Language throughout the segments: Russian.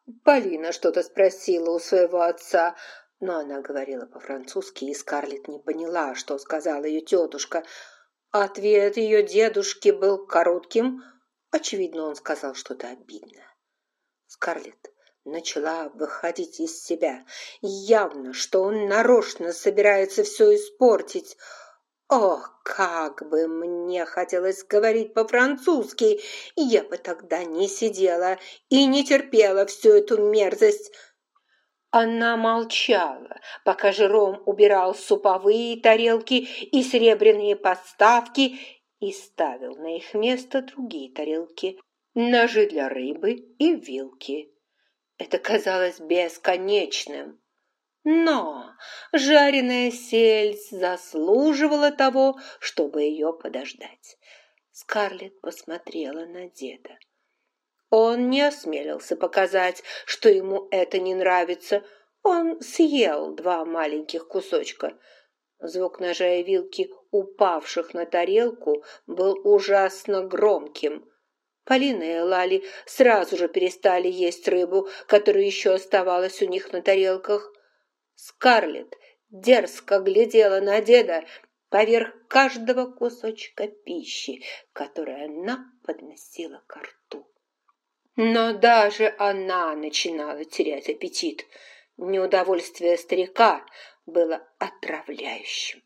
Полина что-то спросила у своего отца, но она говорила по-французски, и Скарлетт не поняла, что сказала ее тетушка. Ответ ее дедушки был коротким. Очевидно, он сказал что-то обидное. Скарлетт начала выходить из себя. Явно, что он нарочно собирается все испортить. Ох, как бы мне хотелось говорить по-французски, я бы тогда не сидела и не терпела всю эту мерзость. Она молчала, пока Жером убирал суповые тарелки и серебряные подставки и ставил на их место другие тарелки, ножи для рыбы и вилки. Это казалось бесконечным. Но жареная сельдь заслуживала того, чтобы ее подождать. Скарлетт посмотрела на деда. Он не осмелился показать, что ему это не нравится. Он съел 2 маленьких кусочка. Звук ножа и вилки, упавших на тарелку, был ужасно громким. Полина и Лали сразу же перестали есть рыбу, которая еще оставалась у них на тарелках. Скарлетт дерзко глядела на деда поверх каждого кусочка пищи, который она подносила ко рту. Но даже она начинала терять аппетит. Неудовольствие старика было отравляющим.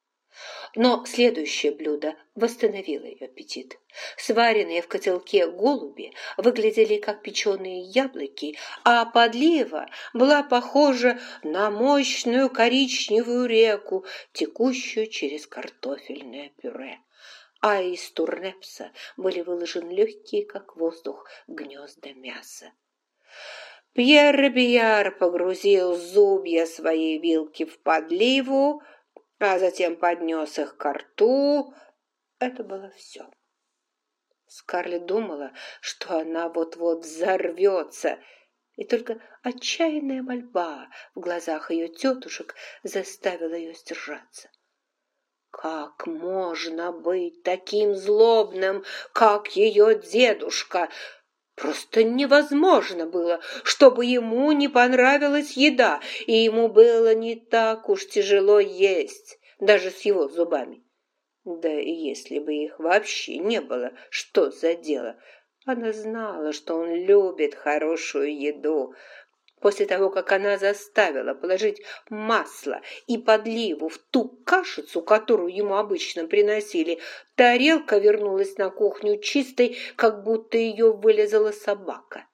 Но следующее блюдо восстановило ее аппетит. Сваренные в котелке голуби выглядели как печеные яблоки, а подлива была похожа на мощную коричневую реку, текущую через картофельное пюре. А из турнепса были выложены легкие, как воздух, гнезда мяса. Пьер Бияр погрузил зубья своей вилки в подливу, а затем поднес их ко рту. Это было все. Скарлетт думала, что она вот-вот взорвется, и только отчаянная мольба в глазах ее тетушек заставила ее сдержаться. Как можно быть таким злобным, как ее дедушка? Просто невозможно было, чтобы ему не понравилась еда, и ему было не так уж тяжело есть, даже с его зубами. Да и если бы их вообще не было, что за дело? Она знала, что он любит хорошую еду. После того, как она заставила положить масло и подливу в ту кашицу, которую ему обычно приносили, тарелка вернулась на кухню чистой, как будто ее вылезала собака.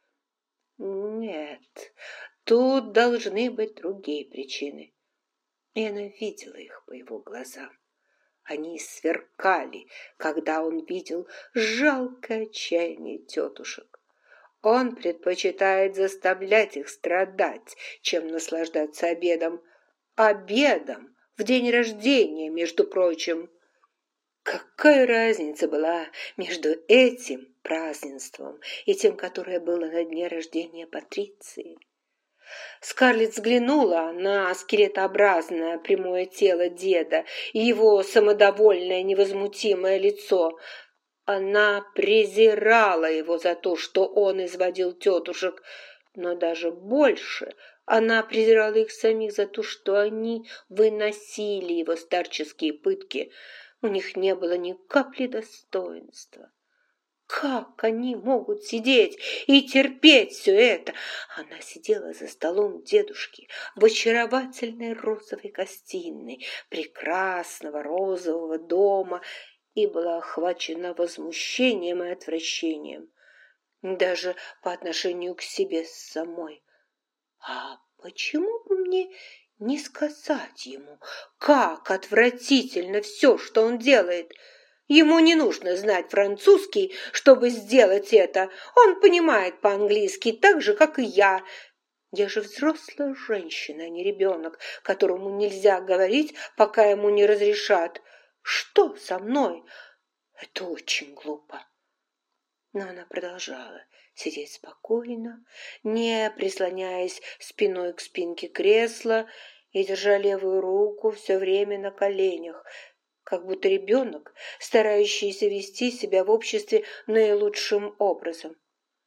Нет, тут должны быть другие причины. И она видела их по его глазам. Они сверкали, когда он видел жалкое отчаяние тетушек. Он предпочитает заставлять их страдать, чем наслаждаться обедом. Обедом в день рождения, между прочим. Какая разница была между этим празднеством и тем, которое было на дне рождения Патриции? Скарлетт взглянула на скелетообразное прямое тело деда и его самодовольное невозмутимое лицо. Она презирала его за то, что он изводил тетушек, но даже больше она презирала их самих за то, что они выносили его старческие пытки. У них не было ни капли достоинства. Как они могут сидеть и терпеть все это? Она сидела за столом дедушки в очаровательной розовой гостиной прекрасного розового дома и была охвачена возмущением и отвращением, даже по отношению к себе самой. А почему бы мне не сказать ему, как отвратительно все, что он делает? Ему не нужно знать французский, чтобы сделать это. Он понимает по-английски так же, как и я. Я же взрослая женщина, а не ребенок, которому нельзя говорить, пока ему не разрешат. Что со мной? Это очень глупо. Но она продолжала сидеть спокойно, не прислоняясь спиной к спинке кресла и держа левую руку все время на коленях, как будто ребенок, старающийся вести себя в обществе наилучшим образом.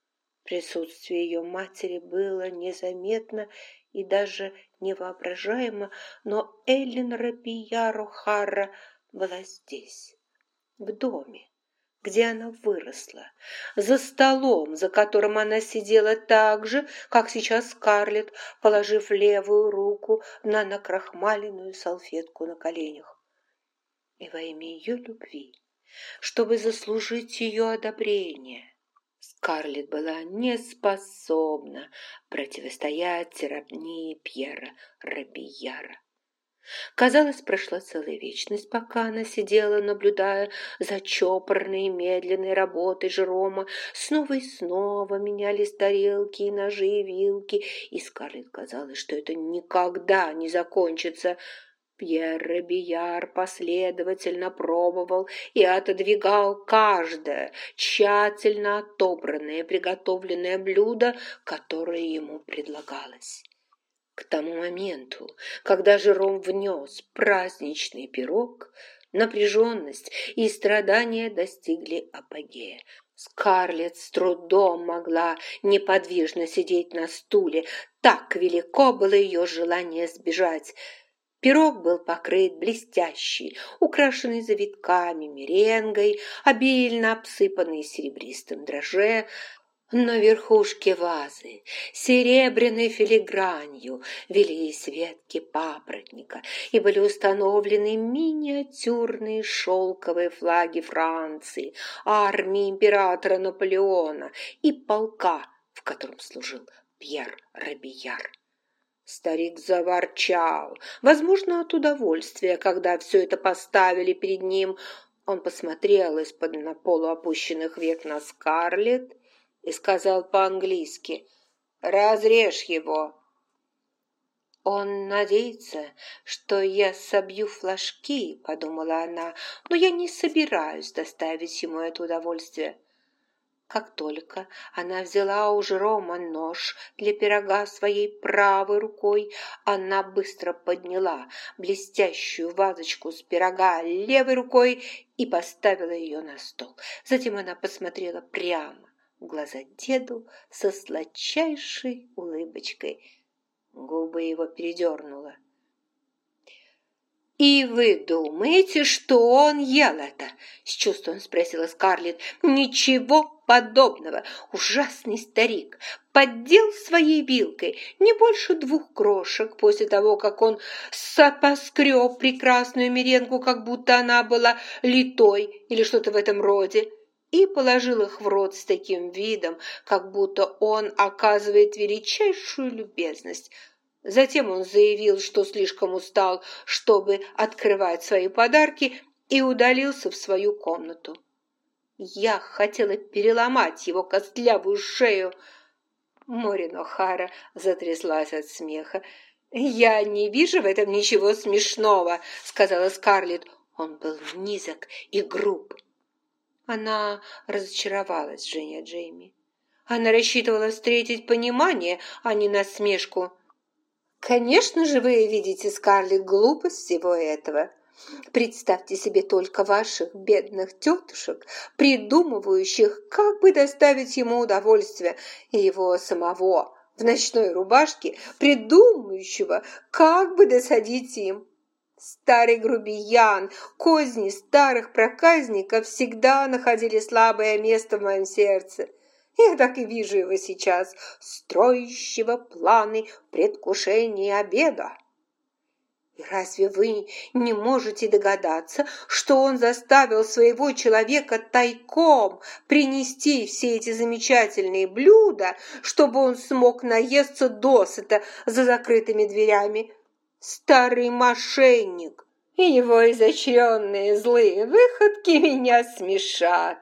Присутствие ее матери было незаметно и даже невоображаемо, но Эллен Робийяр О'Хара была здесь, в доме, где она выросла, за столом, за которым она сидела так же, как сейчас Скарлетт, положив левую руку на накрахмаленную салфетку на коленях. И во имя ее любви, чтобы заслужить ее одобрение, Скарлетт была не способна противостоять тирании Пьера Робийяра. Казалось, прошла целая вечность, пока она сидела, наблюдая за чопорной и медленной работой Жерома. Снова и снова менялись тарелки и ножи и вилки, и Скарлетт казалось, что это никогда не закончится. Пьер Робийяр последовательно пробовал и отодвигал каждое тщательно отобранное и приготовленное блюдо, которое ему предлагалось. К тому моменту, когда Жером внес праздничный пирог, напряженность и страдания достигли апогея. Скарлетт с трудом могла неподвижно сидеть на стуле, так велико было ее желание сбежать. Пирог был покрыт блестящей, украшенной завитками меренгой, обильно обсыпанной серебристым дрожжи. На верхушке вазы серебряной филигранью велись ветки папоротника и были установлены миниатюрные шелковые флаги Франции, армии императора Наполеона и полка, в котором служил Пьер Робийяр. Старик заворчал, возможно, от удовольствия, когда все это поставили перед ним. Он посмотрел из-под на полуопущенных век на Скарлетт и сказал по-английски: «Разрежь его». «Он надеется, что я собью флажки», — подумала она, «но я не собираюсь доставить ему это удовольствие». Как только она взяла у Жерома нож для пирога своей правой рукой, она быстро подняла блестящую вазочку с пирога левой рукой и поставила ее на стол. Затем она посмотрела прямо в глаза деду со сладчайшей улыбочкой. Губы его передернуло. «И вы думаете, что он ел это?» — с чувством спросила Скарлетт. «Ничего подобного. Ужасный старик поддел своей вилкой не больше 2 крошек после того, как он поскреб прекрасную меренгу, как будто она была литой или что-то в этом роде, и положил их в рот с таким видом, как будто он оказывает величайшую любезность». Затем он заявил, что слишком устал, чтобы открывать свои подарки, и удалился в свою комнату. Я хотела переломать его костлявую шею. Морин О'Хара затряслась от смеха. «Я не вижу в этом ничего смешного», — сказала Скарлетт. Он был низок и груб. Она разочаровалась в жене Джейми. Она рассчитывала встретить понимание, а не насмешку. «Конечно же вы видите, Скарлетт, глупость всего этого. Представьте себе только ваших бедных тетушек, придумывающих, как бы доставить ему удовольствие, и его самого в ночной рубашке, придумывающего, как бы досадить им. Старый грубиян, козни старых проказников всегда находили слабое место в моем сердце. Я так и вижу его сейчас, строящего планы в предвкушении обеда. И разве вы не можете догадаться, что он заставил своего человека тайком принести все эти замечательные блюда, чтобы он смог наесться досыта за закрытыми дверями? Старый мошенник, и его изощренные злые выходки меня смешат.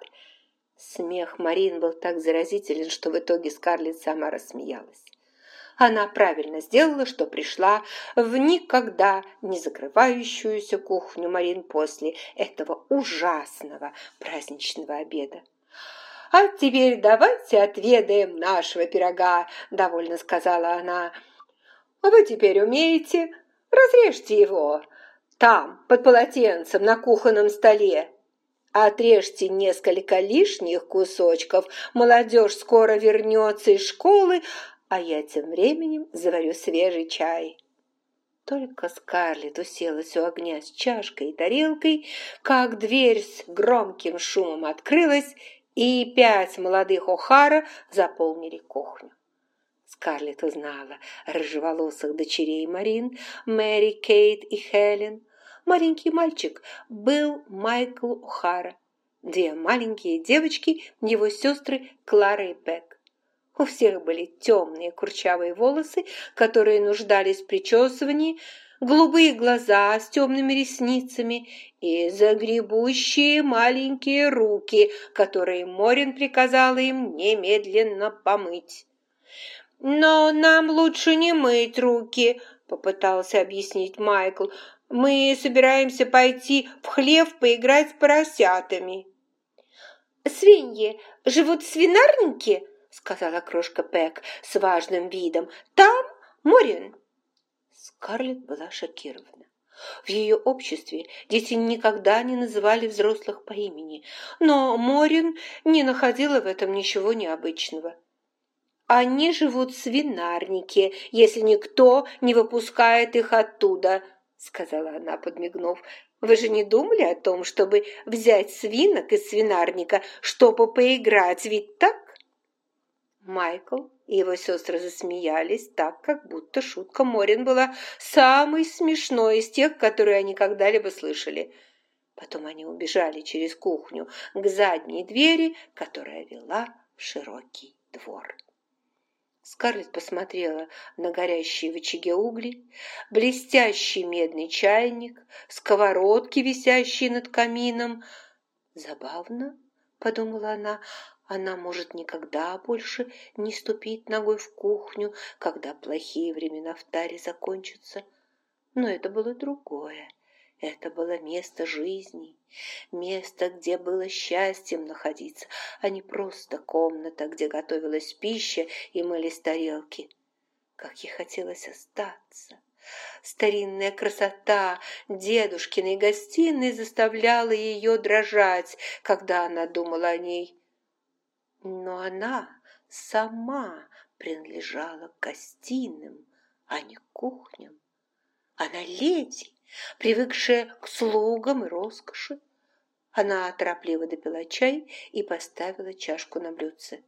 Смех Марин был так заразителен, что в итоге Скарлетт сама рассмеялась. Она правильно сделала, что пришла в никогда не закрывающуюся кухню Марин после этого ужасного праздничного обеда. «А теперь давайте отведаем нашего пирога», — довольно сказала она. «Вы теперь умеете? Разрежьте его там, под полотенцем на кухонном столе». Отрежьте несколько лишних кусочков, молодежь скоро вернется из школы, а я тем временем заварю свежий чай». Только Скарлетт уселась у огня с чашкой и тарелкой, как дверь с громким шумом открылась, и 5 молодых О'Хара заполнили кухню. Скарлетт узнала рыжеволосых дочерей Марин, Мэри, Кейт и Хелен. Маленький мальчик был Майкл О'Хара. 2 маленькие девочки, его сестры Клара и Пэг. У всех были темные курчавые волосы, которые нуждались в причесывании, голубые глаза с темными ресницами и загребущие маленькие руки, которые Морин приказала им немедленно помыть. «Но нам лучше не мыть руки», — попытался объяснить Майкл. «Мы собираемся пойти в хлев поиграть с поросятами». «Свиньи живут в свинарнике?» — сказала крошка Пэг с важным видом. «Там, Морин?» Скарлетт была шокирована. В ее обществе дети никогда не называли взрослых по имени, но Морин не находила в этом ничего необычного. «Они живут в свинарнике, если никто не выпускает их оттуда», — сказала она, подмигнув. «Вы же не думали о том, чтобы взять свинок из свинарника, чтобы поиграть, ведь так?» Майкл и его сестры засмеялись так, как будто шутка Морин была самой смешной из тех, которые они когда-либо слышали. Потом они убежали через кухню к задней двери, которая вела в широкий двор. Скарлетт посмотрела на горящие в очаге угли, блестящий медный чайник, сковородки, висящие над камином. «Забавно», — подумала она может никогда больше не ступить ногой в кухню, когда плохие времена в таре закончатся. Но это было другое. Это было место жизни, место, где было счастьем находиться, а не просто комната, где готовилась пища и мылись тарелки. Как ей хотелось остаться. Старинная красота дедушкиной гостиной заставляла ее дрожать, когда она думала о ней. Но она сама принадлежала к гостиным, а не к кухням. Она леди, привыкшая к слугам и роскоши. Она торопливо допила чай и поставила чашку на блюдце.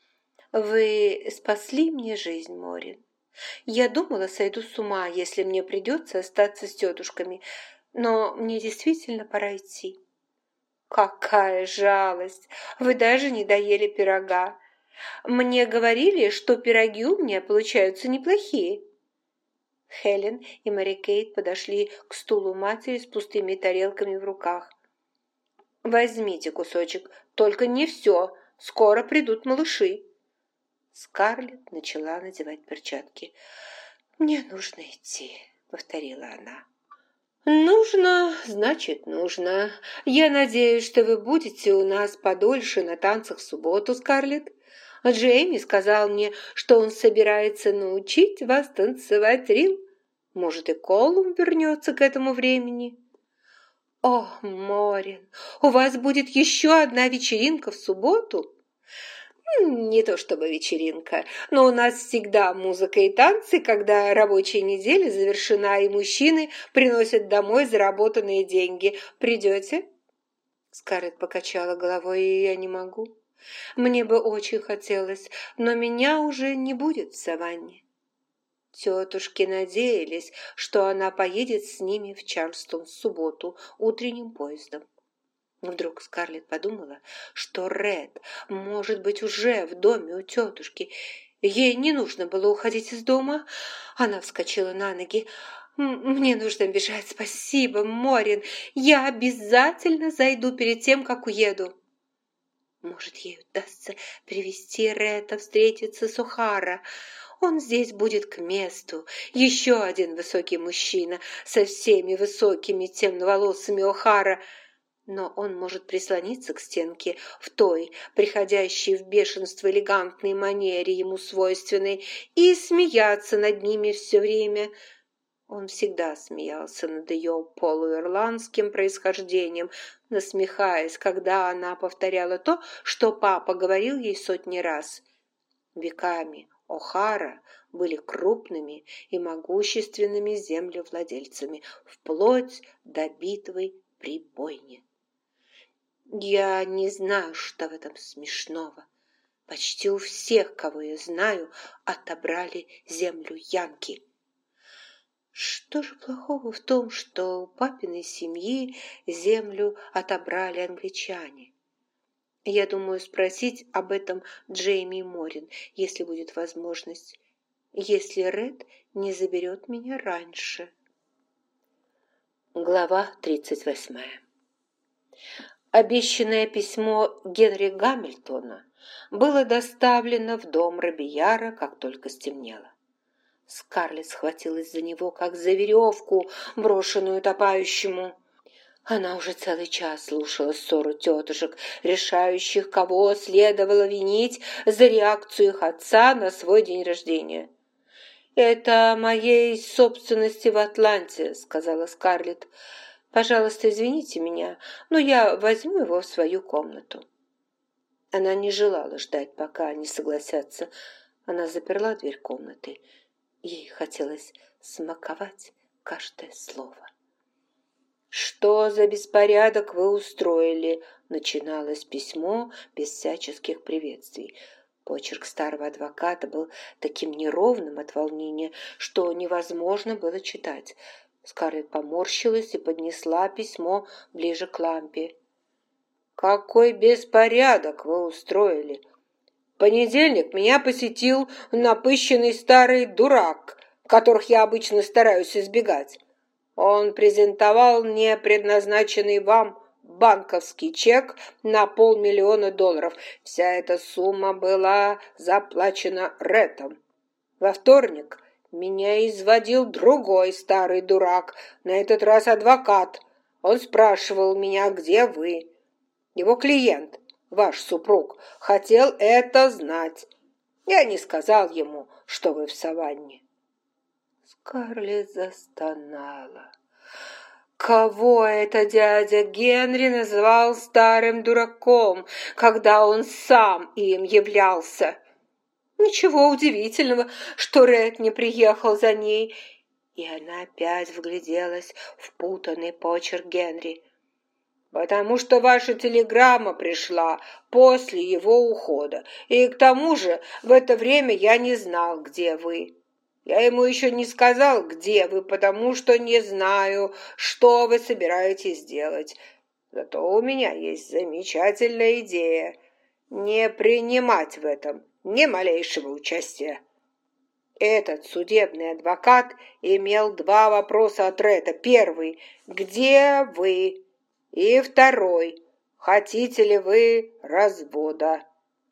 «Вы спасли мне жизнь, Морин. Я думала, сойду с ума, если мне придется остаться с тетушками, но мне действительно пора идти». «Какая жалость! Вы даже не доели пирога. Мне говорили, что пироги у меня получаются неплохие». Хелен и Мэри Кейт подошли к стулу матери с пустыми тарелками в руках. «Возьмите кусочек, только не все, скоро придут малыши». Скарлетт начала надевать перчатки. «Мне нужно идти», — повторила она. «Нужно, значит, нужно. Я надеюсь, что вы будете у нас подольше на танцах в субботу, Скарлетт. Джейми сказал мне, что он собирается научить вас танцевать рил. Может, и Колум вернется к этому времени». «О, Морин, у вас будет еще одна вечеринка в субботу?» «Не то чтобы вечеринка, но у нас всегда музыка и танцы, когда рабочая неделя завершена, и мужчины приносят домой заработанные деньги. Придете?» Скарлетт покачала головой, и я не могу. Мне бы очень хотелось, но меня уже не будет в саванне. Тетушки надеялись, что она поедет с ними в Чарльстон в субботу утренним поездом. Вдруг Скарлетт подумала, что Ред может быть уже в доме у тетушки. Ей не нужно было уходить из дома. Она вскочила на ноги. «Мне нужно бежать. Спасибо, Морин. Я обязательно зайду перед тем, как уеду». Может, ей удастся привести Ретта встретиться с О'Хара. Он здесь будет к месту. Еще один высокий мужчина со всеми высокими темноволосыми О'Хара. Но он может прислониться к стенке в той, приходящей в бешенство элегантной манере ему свойственной, и смеяться над ними все время. Он всегда смеялся над ее полуирландским происхождением, насмехаясь, когда она повторяла то, что папа говорил ей сотни раз. Веками О'Хара были крупными и могущественными землевладельцами, вплоть до битвы при бойне. Я не знаю, что в этом смешного. Почти у всех, кого я знаю, отобрали землю янки. Что же плохого в том, что у папиной семьи землю отобрали англичане? Я думаю спросить об этом Джейми Морин, если будет возможность, если Ред не заберет меня раньше. Глава 38. Обещанное письмо Генри Гамильтона было доставлено в дом Робияра, как только стемнело. Скарлетт схватилась за него, как за веревку, брошенную утопающему. Она уже целый час слушала ссору тетушек, решающих, кого следовало винить за реакцию их отца на свой день рождения. «Это о моей собственности в Атланте», — сказала Скарлетт. «Пожалуйста, извините меня, но я возьму его в свою комнату». Она не желала ждать, пока они согласятся. Она заперла дверь комнаты. Ей хотелось смаковать каждое слово. «Что за беспорядок вы устроили?» — начиналось письмо без всяческих приветствий. Почерк старого адвоката был таким неровным от волнения, что невозможно было читать. Скарлетт поморщилась и поднесла письмо ближе к лампе. «Какой беспорядок вы устроили! В понедельник меня посетил напыщенный старый дурак, которых я обычно стараюсь избегать. Он презентовал мне предназначенный вам банковский чек на $500 000. Вся эта сумма была заплачена Рэтом. Во вторник меня изводил другой старый дурак, на этот раз адвокат. Он спрашивал меня, где вы. Его клиент, ваш супруг, хотел это знать. Я не сказал ему, что вы в саванне». Скарлетт застонала. Кого это дядя Генри называл старым дураком, когда он сам им являлся? Ничего удивительного, что Ред не приехал за ней, и она опять вгляделась в путанный почерк Генри. «Потому что ваша телеграмма пришла после его ухода, и к тому же в это время я не знал, где вы. Я ему еще не сказал, где вы, потому что не знаю, что вы собираетесь делать. Зато у меня есть замечательная идея — не принимать в этом ни малейшего участия». Этот судебный адвокат имел два вопроса от Ретта. Первый — «Где вы?» И второй — «Хотите ли вы развода?»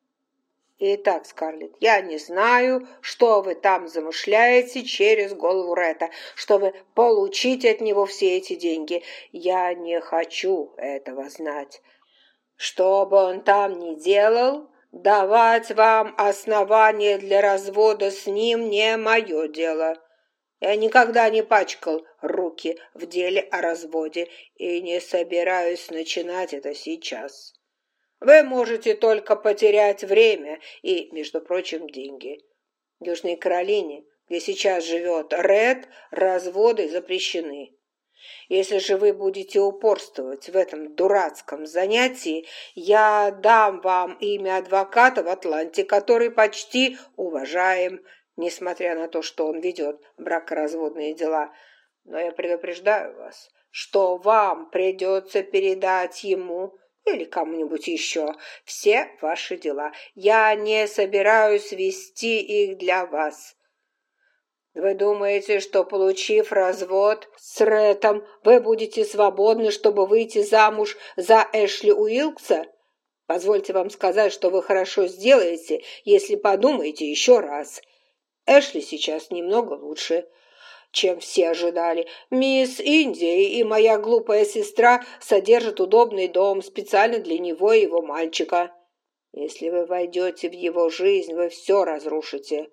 Итак, Скарлетт, я не знаю, что вы там замышляете через голову Ретта, чтобы получить от него все эти деньги. Я не хочу этого знать. Что бы он там ни делал, давать вам основания для развода с ним не мое дело. Я никогда не пачкал руки в деле о разводе и не собираюсь начинать это сейчас. Вы можете только потерять время и, между прочим, деньги. В Южной Каролине, где сейчас живет Ред, разводы запрещены. Если же вы будете упорствовать в этом дурацком занятии, я дам вам имя адвоката в Атланте, который почти уважаем, несмотря на то, что он ведет бракоразводные дела. Но я предупреждаю вас, что вам придется передать ему или кому-нибудь еще все ваши дела. Я не собираюсь вести их для вас. Вы думаете, что, получив развод с Рэтом, вы будете свободны, чтобы выйти замуж за Эшли Уилкса? Позвольте вам сказать, что вы хорошо сделаете, если подумаете еще раз. Эшли сейчас немного лучше, чем все ожидали. Мисс Индия и моя глупая сестра содержат удобный дом специально для него и его мальчика. Если вы войдете в его жизнь, вы все разрушите.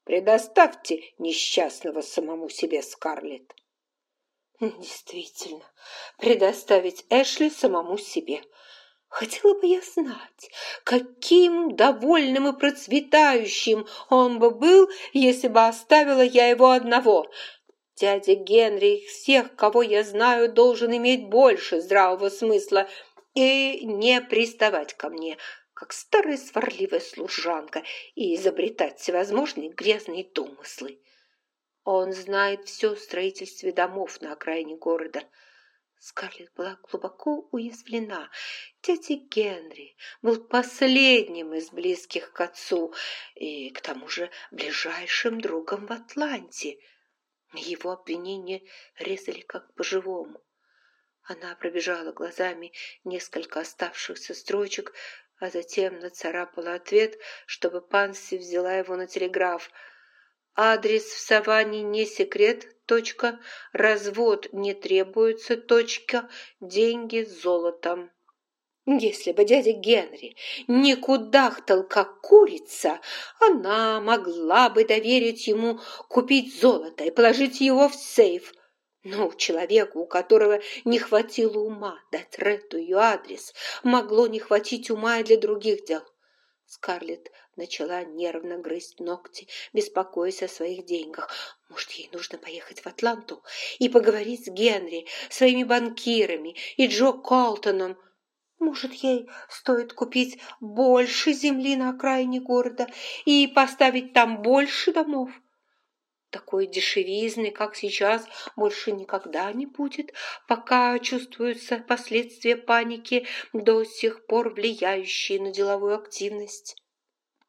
Предоставьте несчастного самому себе, Скарлетт». Действительно, предоставить Эшли самому себе. Хотела бы я знать, каким довольным и процветающим он бы был, если бы оставила я его одного. Дядя Генри из всех, кого я знаю, должен иметь больше здравого смысла и не приставать ко мне, как старая сварливая служанка, и изобретать всевозможные грязные домыслы. Он знает все о строительстве домов на окраине города. Скарлетт была глубоко уязвлена. Дядя Генри был последним из близких к отцу и, к тому же, ближайшим другом в Атланте. Его обвинения резали как по-живому. Она пробежала глазами несколько оставшихся строчек, а затем нацарапала ответ, чтобы Панси взяла его на телеграф. Адрес в Саванне не секрет, точка, развод не требуется, точка, деньги золотом. Если бы дядя Генри не кудахтал, как курица, она могла бы доверить ему купить золото и положить его в сейф. Но человеку, у которого не хватило ума дать Ретту ее адрес, могло не хватить ума и для других дел. Скарлетт начала нервно грызть ногти, беспокоясь о своих деньгах. Может, ей нужно поехать в Атланту и поговорить с Генри, своими банкирами и Джо Колтоном. Может, ей стоит купить больше земли на окраине города и поставить там больше домов? Такой дешевизны, как сейчас, больше никогда не будет, пока чувствуются последствия паники, до сих пор влияющие на деловую активность.